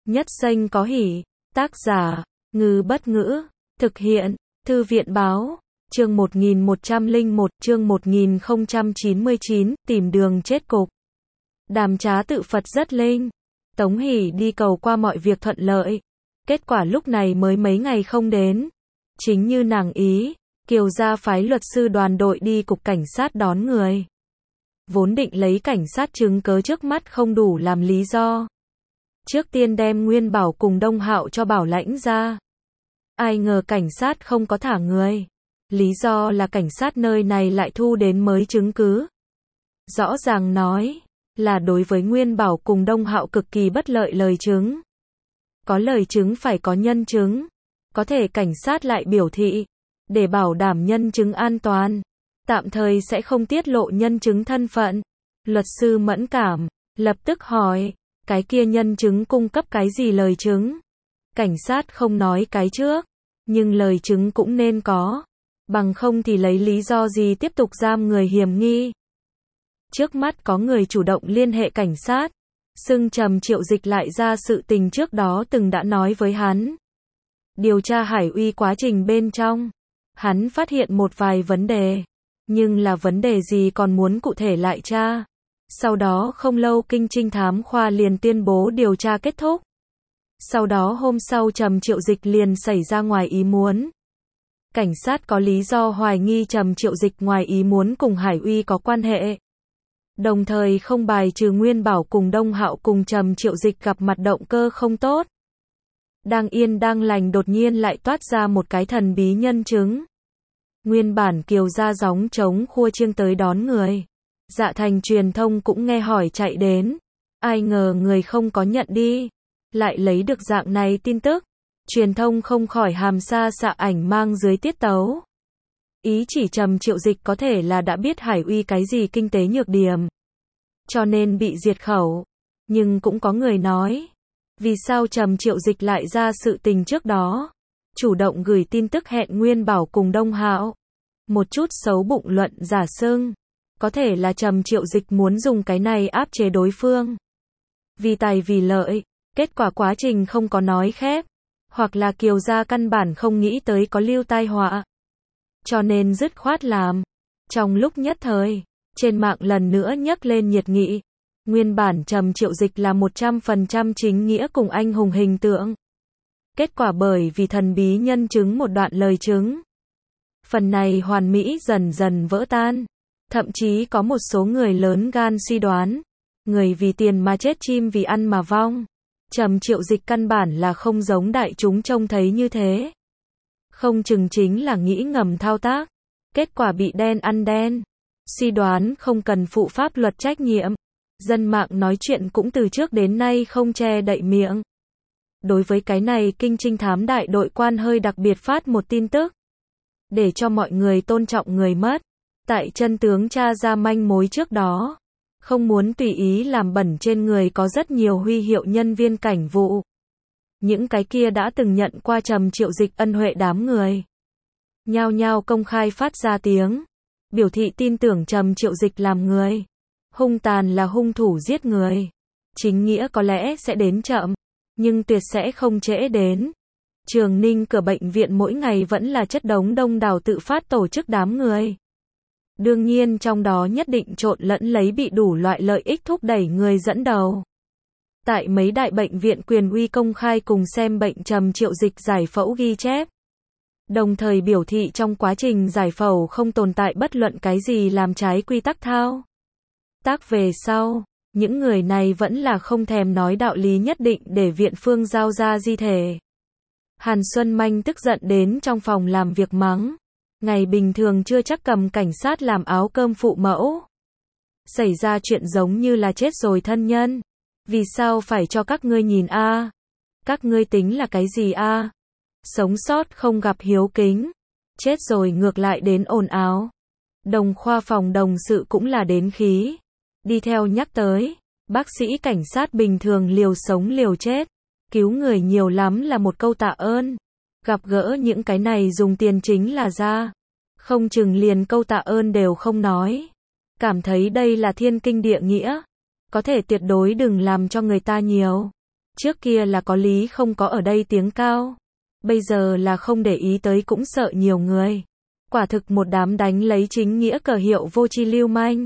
Nhất Xanh có hỉ. Tác giả, Ngư Bất Ngữ. Thực hiện, Thư viện Báo. Chương 1101, chương 1099, tìm đường chết cục. Đàm Trá tự Phật rất linh. Tống Hỷ đi cầu qua mọi việc thuận lợi. Kết quả lúc này mới mấy ngày không đến. Chính như nàng ý, Kiều gia phái luật sư đoàn đội đi cục cảnh sát đón người. Vốn định lấy cảnh sát chứng cớ trước mắt không đủ làm lý do. Trước tiên đem Nguyên Bảo cùng Đông Hạo cho bảo lãnh ra. Ai ngờ cảnh sát không có thả người. Lý do là cảnh sát nơi này lại thu đến mới chứng cứ. Rõ ràng nói là đối với Nguyên Bảo cùng Đông Hạo cực kỳ bất lợi lời chứng. Có lời chứng phải có nhân chứng. Có thể cảnh sát lại biểu thị, để bảo đảm nhân chứng an toàn, tạm thời sẽ không tiết lộ nhân chứng thân phận. Luật sư mẫn cảm, lập tức hỏi, cái kia nhân chứng cung cấp cái gì lời chứng? Cảnh sát không nói cái trước, nhưng lời chứng cũng nên có, bằng không thì lấy lý do gì tiếp tục giam người hiểm nghi. Trước mắt có người chủ động liên hệ cảnh sát, xưng Trầm Triệu Dịch lại ra sự tình trước đó từng đã nói với hắn. Điều tra Hải Uy quá trình bên trong, hắn phát hiện một vài vấn đề, nhưng là vấn đề gì còn muốn cụ thể lại tra. Sau đó không lâu Kinh Trinh Thám Khoa liền tuyên bố điều tra kết thúc. Sau đó hôm sau Trầm Triệu Dịch liền xảy ra ngoài ý muốn. Cảnh sát có lý do hoài nghi Trầm Triệu Dịch ngoài ý muốn cùng Hải Uy có quan hệ. Đồng thời không bài trừ Nguyên Bảo cùng Đông Hạo cùng Trầm Triệu Dịch gặp mặt động cơ không tốt. Đang yên đang lành đột nhiên lại toát ra một cái thần bí nhân chứng. Nguyên bản Kiều gia gióng trống khua chiêng tới đón người. Dạ Thành truyền thông cũng nghe hỏi chạy đến. Ai ngờ người không có nhận đi. Lại lấy được dạng này tin tức. Truyền thông không khỏi hàm xa xạ ảnh mang dưới tiết tấu. Ý chỉ Trầm Triệu Dịch có thể là đã biết Hải Uy cái gì kinh tế nhược điểm, cho nên bị diệt khẩu. Nhưng cũng có người nói, vì sao Trầm Triệu Dịch lại ra sự tình trước đó, chủ động gửi tin tức hẹn Nguyên Bảo cùng Đông Hạo. Một chút xấu bụng luận giả xưng, có thể là Trầm Triệu Dịch muốn dùng cái này áp chế đối phương. Vì tài vì lợi, kết quả quá trình không có nói khép, hoặc là Kiều gia căn bản không nghĩ tới có lưu tai họa, cho nên dứt khoát làm. Trong lúc nhất thời, trên mạng lần nữa nhấc lên nhiệt nghị. Nguyên bản Trầm Triệu Dịch là 100% chính nghĩa cùng anh hùng hình tượng. Kết quả bởi vì thần bí nhân chứng một đoạn lời chứng, phần này hoàn mỹ dần dần vỡ tan. Thậm chí có một số người lớn gan suy đoán, người vì tiền mà chết chim vì ăn mà vong. Trầm Triệu Dịch căn bản là không giống đại chúng trông thấy như thế. Không chừng chính là nghĩ ngầm thao tác, kết quả bị đen ăn đen. Suy đoán không cần phụ pháp luật trách nhiệm. Dân mạng nói chuyện cũng từ trước đến nay không che đậy miệng. Đối với cái này Kinh Trinh Thám đại đội quan hơi đặc biệt phát một tin tức, để cho mọi người tôn trọng người mất. Tại chân tướng tra ra manh mối trước đó, không muốn tùy ý làm bẩn trên người có rất nhiều huy hiệu nhân viên cảnh vụ. Những cái kia đã từng nhận qua Trầm Triệu Dịch ân huệ đám người, nhao nhao công khai phát ra tiếng, biểu thị tin tưởng Trầm Triệu Dịch làm người. Hung tàn là hung thủ giết người. Chính nghĩa có lẽ sẽ đến chậm, nhưng tuyệt sẽ không trễ đến. Trường Ninh cửa bệnh viện mỗi ngày vẫn là chất đống đông đảo tự phát tổ chức đám người. Đương nhiên trong đó nhất định trộn lẫn lấy bị đủ loại lợi ích thúc đẩy người dẫn đầu. Tại mấy đại bệnh viện quyền uy công khai cùng xem bệnh Trầm Triệu Dịch giải phẫu ghi chép. Đồng thời biểu thị trong quá trình giải phẫu không tồn tại bất luận cái gì làm trái quy tắc thao tác về sau. Những người này vẫn là không thèm nói đạo lý nhất định để viện phương giao ra di thể. Hàn Xuân Manh tức giận đến trong phòng làm việc mắng. Ngày bình thường chưa chắc cầm cảnh sát làm áo cơm phụ mẫu. Xảy ra chuyện giống như là chết rồi thân nhân. Vì sao phải cho các ngươi nhìn a? Các ngươi tính là cái gì a? Sống sót không gặp hiếu kính. Chết rồi ngược lại đến ồn ào. Đồng khoa phòng đồng sự cũng là đến khí. Đi theo nhắc tới, bác sĩ cảnh sát bình thường liều sống liều chết, cứu người nhiều lắm là một câu tạ ơn. Gặp gỡ những cái này dùng tiền chính là ra, không chừng liền câu tạ ơn đều không nói. Cảm thấy đây là thiên kinh địa nghĩa, có thể tuyệt đối đừng làm cho người ta nhiều. Trước kia là có lý không có ở đây tiếng cao. Bây giờ là không để ý tới cũng sợ nhiều người. Quả thực một đám đánh lấy chính nghĩa cờ hiệu vô tri lưu manh.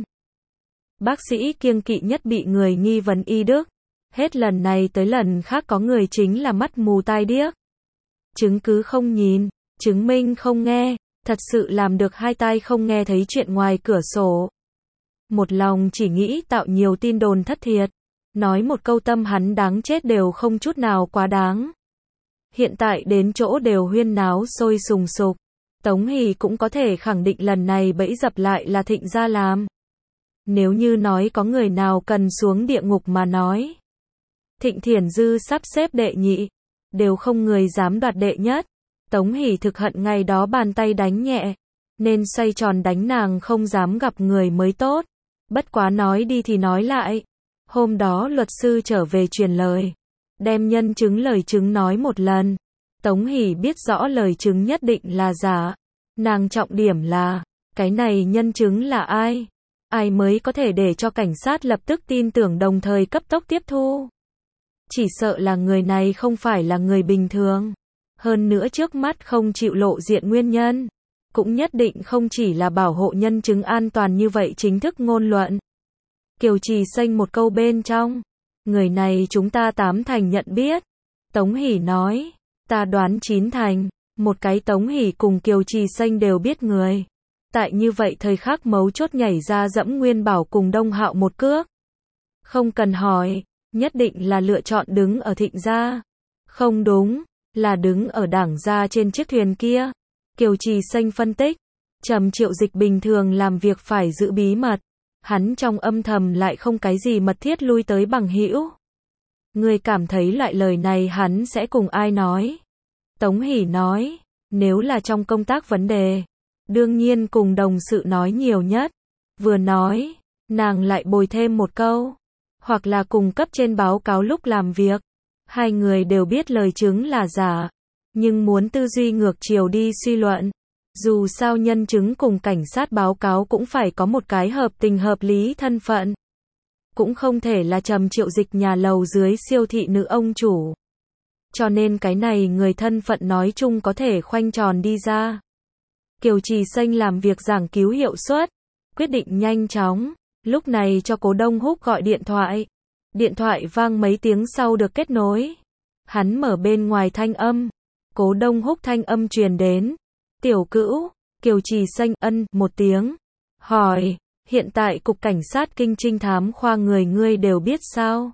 Bác sĩ kiêng kỵ nhất bị người nghi vấn y đức. Hết lần này tới lần khác có người chính là mắt mù tai điếc. Chứng cứ không nhìn, chứng minh không nghe, thật sự làm được hai tai không nghe thấy chuyện ngoài cửa sổ. Một lòng chỉ nghĩ tạo nhiều tin đồn thất thiệt. Nói một câu tâm hắn đáng chết đều không chút nào quá đáng. Hiện tại đến chỗ đều huyên náo sôi sùng sục. Tống Hỷ cũng có thể khẳng định lần này bẫy dập lại là Thịnh gia làm. Nếu như nói có người nào cần xuống địa ngục mà nói. Thịnh Thiển Dư sắp xếp đệ nhị. Đều không người dám đoạt đệ nhất. Tống Hỷ thực hận ngày đó bàn tay đánh nhẹ. Nên xoay tròn đánh nàng không dám gặp người mới tốt. Bất quá nói đi thì nói lại. Hôm đó luật sư trở về truyền lời. Đem nhân chứng lời chứng nói một lần. Tống Hỷ biết rõ lời chứng nhất định là giả. Nàng trọng điểm là, cái này nhân chứng là ai? Ai mới có thể để cho cảnh sát lập tức tin tưởng đồng thời cấp tốc tiếp thu? Chỉ sợ là người này không phải là người bình thường. Hơn nữa trước mắt không chịu lộ diện nguyên nhân. Cũng nhất định không chỉ là bảo hộ nhân chứng an toàn như vậy chính thức ngôn luận. Kiều Trì Xanh một câu bên trong. Người này chúng ta 8 thành nhận biết. Tống Hỷ nói. Ta đoán 9 thành. Một cái Tống Hỷ cùng Kiều Trì Xanh đều biết người. Tại như vậy thời khắc mấu chốt nhảy ra dẫm Nguyên Bảo cùng Đông Hạo một cước. Không cần hỏi. Nhất định là lựa chọn đứng ở Thịnh gia. Không đúng. Là đứng ở Đảng gia trên chiếc thuyền kia. Kiều Trì Xanh phân tích. Trầm Triệu Dịch bình thường làm việc phải giữ bí mật. Hắn trong âm thầm lại không cái gì mật thiết lui tới bằng hữu. Người cảm thấy loại lời này hắn sẽ cùng ai nói? Tống Hỷ nói, nếu là trong công tác vấn đề, đương nhiên cùng đồng sự nói nhiều nhất. Vừa nói, nàng lại bồi thêm một câu, hoặc là cùng cấp trên báo cáo lúc làm việc. Hai người đều biết lời chứng là giả, nhưng muốn tư duy ngược chiều đi suy luận. Dù sao nhân chứng cùng cảnh sát báo cáo cũng phải có một cái hợp tình hợp lý thân phận. Cũng không thể là Trầm Triệu Dịch nhà lầu dưới siêu thị nữ ông chủ. Cho nên cái này người thân phận nói chung có thể khoanh tròn đi ra. Kiều Trì Xanh làm việc giảng cứu hiệu suất, quyết định nhanh chóng, lúc này cho Cố Đông Húc gọi điện thoại. Điện thoại vang mấy tiếng sau được kết nối. Hắn mở bên ngoài thanh âm. Cố Đông Húc thanh âm truyền đến. Tiểu Cữu, Kiều Trì Xanh ân một tiếng. Hỏi, hiện tại Cục Cảnh sát Kinh Trinh Thám khoa người ngươi đều biết sao?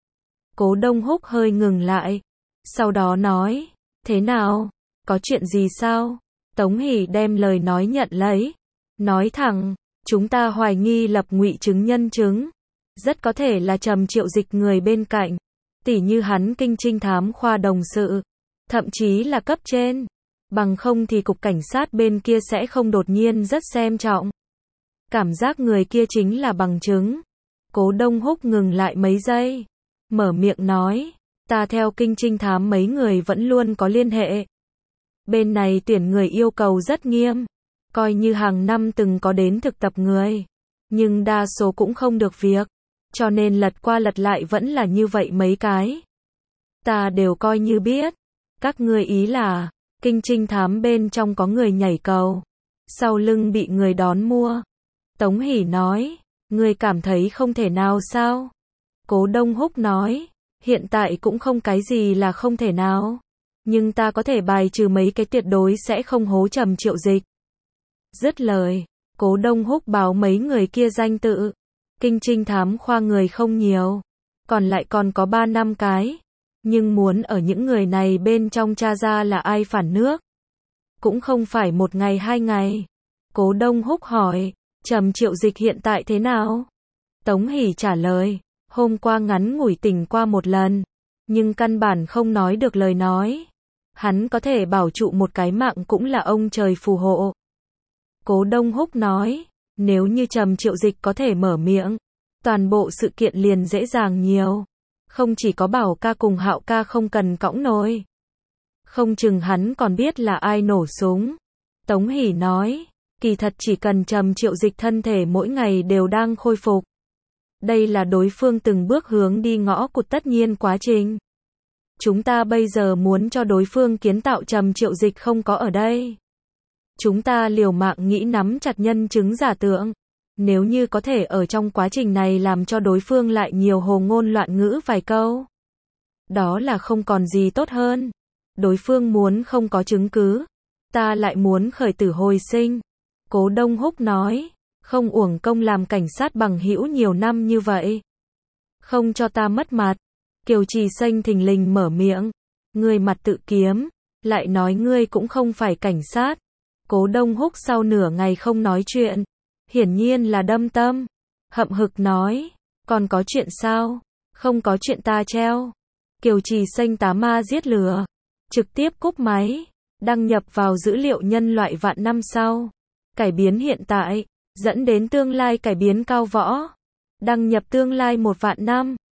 Cố Đông Húc hơi ngừng lại. Sau đó nói, thế nào? Có chuyện gì sao? Tống Hỷ đem lời nói nhận lấy. Nói thẳng, chúng ta hoài nghi lập ngụy chứng nhân chứng. Rất có thể là Trầm Triệu Dịch người bên cạnh. Tỉ như hắn Kinh Trinh Thám khoa đồng sự. Thậm chí là cấp trên. Bằng không thì Cục Cảnh sát bên kia sẽ không đột nhiên rất xem trọng. Cảm giác người kia chính là bằng chứng. Cố Đông Húc ngừng lại mấy giây. Mở miệng nói. Ta theo Kinh Trinh Thám mấy người vẫn luôn có liên hệ. Bên này tuyển người yêu cầu rất nghiêm. Coi như hàng năm từng có đến thực tập người. Nhưng đa số cũng không được việc. Cho nên lật qua lật lại vẫn là như vậy mấy cái. Ta đều coi như biết. Các ngươi ý là, Kinh Trinh Thám bên trong có người nhảy cầu. Sau lưng bị người đón mua. Tống Hỷ nói, ngươi cảm thấy không thể nào sao? Cố Đông Húc nói, hiện tại cũng không cái gì là không thể nào. Nhưng ta có thể bài trừ mấy cái tuyệt đối sẽ không hố Trầm Triệu Dịch. Dứt lời, Cố Đông Húc báo mấy người kia danh tự. Kinh Trinh Thám khoa người không nhiều. Còn lại còn có 3-5 cái. Nhưng muốn ở những người này bên trong tra ra là ai phản nước. Cũng không phải 1 ngày 2 ngày. Cố Đông Húc hỏi, Trầm Triệu Dịch hiện tại thế nào? Tống Hỷ trả lời, hôm qua ngắn ngủi tỉnh qua một lần. Nhưng căn bản không nói được lời nói. Hắn có thể bảo trụ một cái mạng cũng là ông trời phù hộ. Cố Đông Húc nói, nếu như Trầm Triệu Dịch có thể mở miệng, toàn bộ sự kiện liền dễ dàng nhiều. Không chỉ có Bảo ca cùng Hạo ca không cần cõng nồi. Không chừng hắn còn biết là ai nổ súng. Tống Hỷ nói, kỳ thật chỉ cần Trầm Triệu Dịch thân thể mỗi ngày đều đang khôi phục. Đây là đối phương từng bước hướng đi ngõ cụt tất nhiên quá trình. Chúng ta bây giờ muốn cho đối phương kiến tạo Trầm Triệu Dịch không có ở đây. Chúng ta liều mạng nghĩ nắm chặt nhân chứng giả tượng. Nếu như có thể ở trong quá trình này làm cho đối phương lại nhiều hồ ngôn loạn ngữ vài câu. Đó là không còn gì tốt hơn. Đối phương muốn không có chứng cứ. Ta lại muốn khởi tử hồi sinh. Cố Đông Húc nói. Không uổng công làm cảnh sát bằng hữu nhiều năm như vậy. Không cho ta mất mặt. Kiều Trì Xanh thình lình mở miệng. Ngươi mặt tự kiếm. Lại nói ngươi cũng không phải cảnh sát. Cố Đông Húc sau nửa ngày không nói chuyện. Hiển nhiên là đâm tâm. Hậm hực nói. Còn có chuyện sao? Không có chuyện ta treo. Kiều Trì Xanh tá ma giết lửa. Trực tiếp cúp máy. Đăng nhập vào dữ liệu nhân loại vạn năm sau. Cải biến hiện tại. Dẫn đến tương lai cải biến cao võ. Đăng nhập tương lai 1 vạn năm.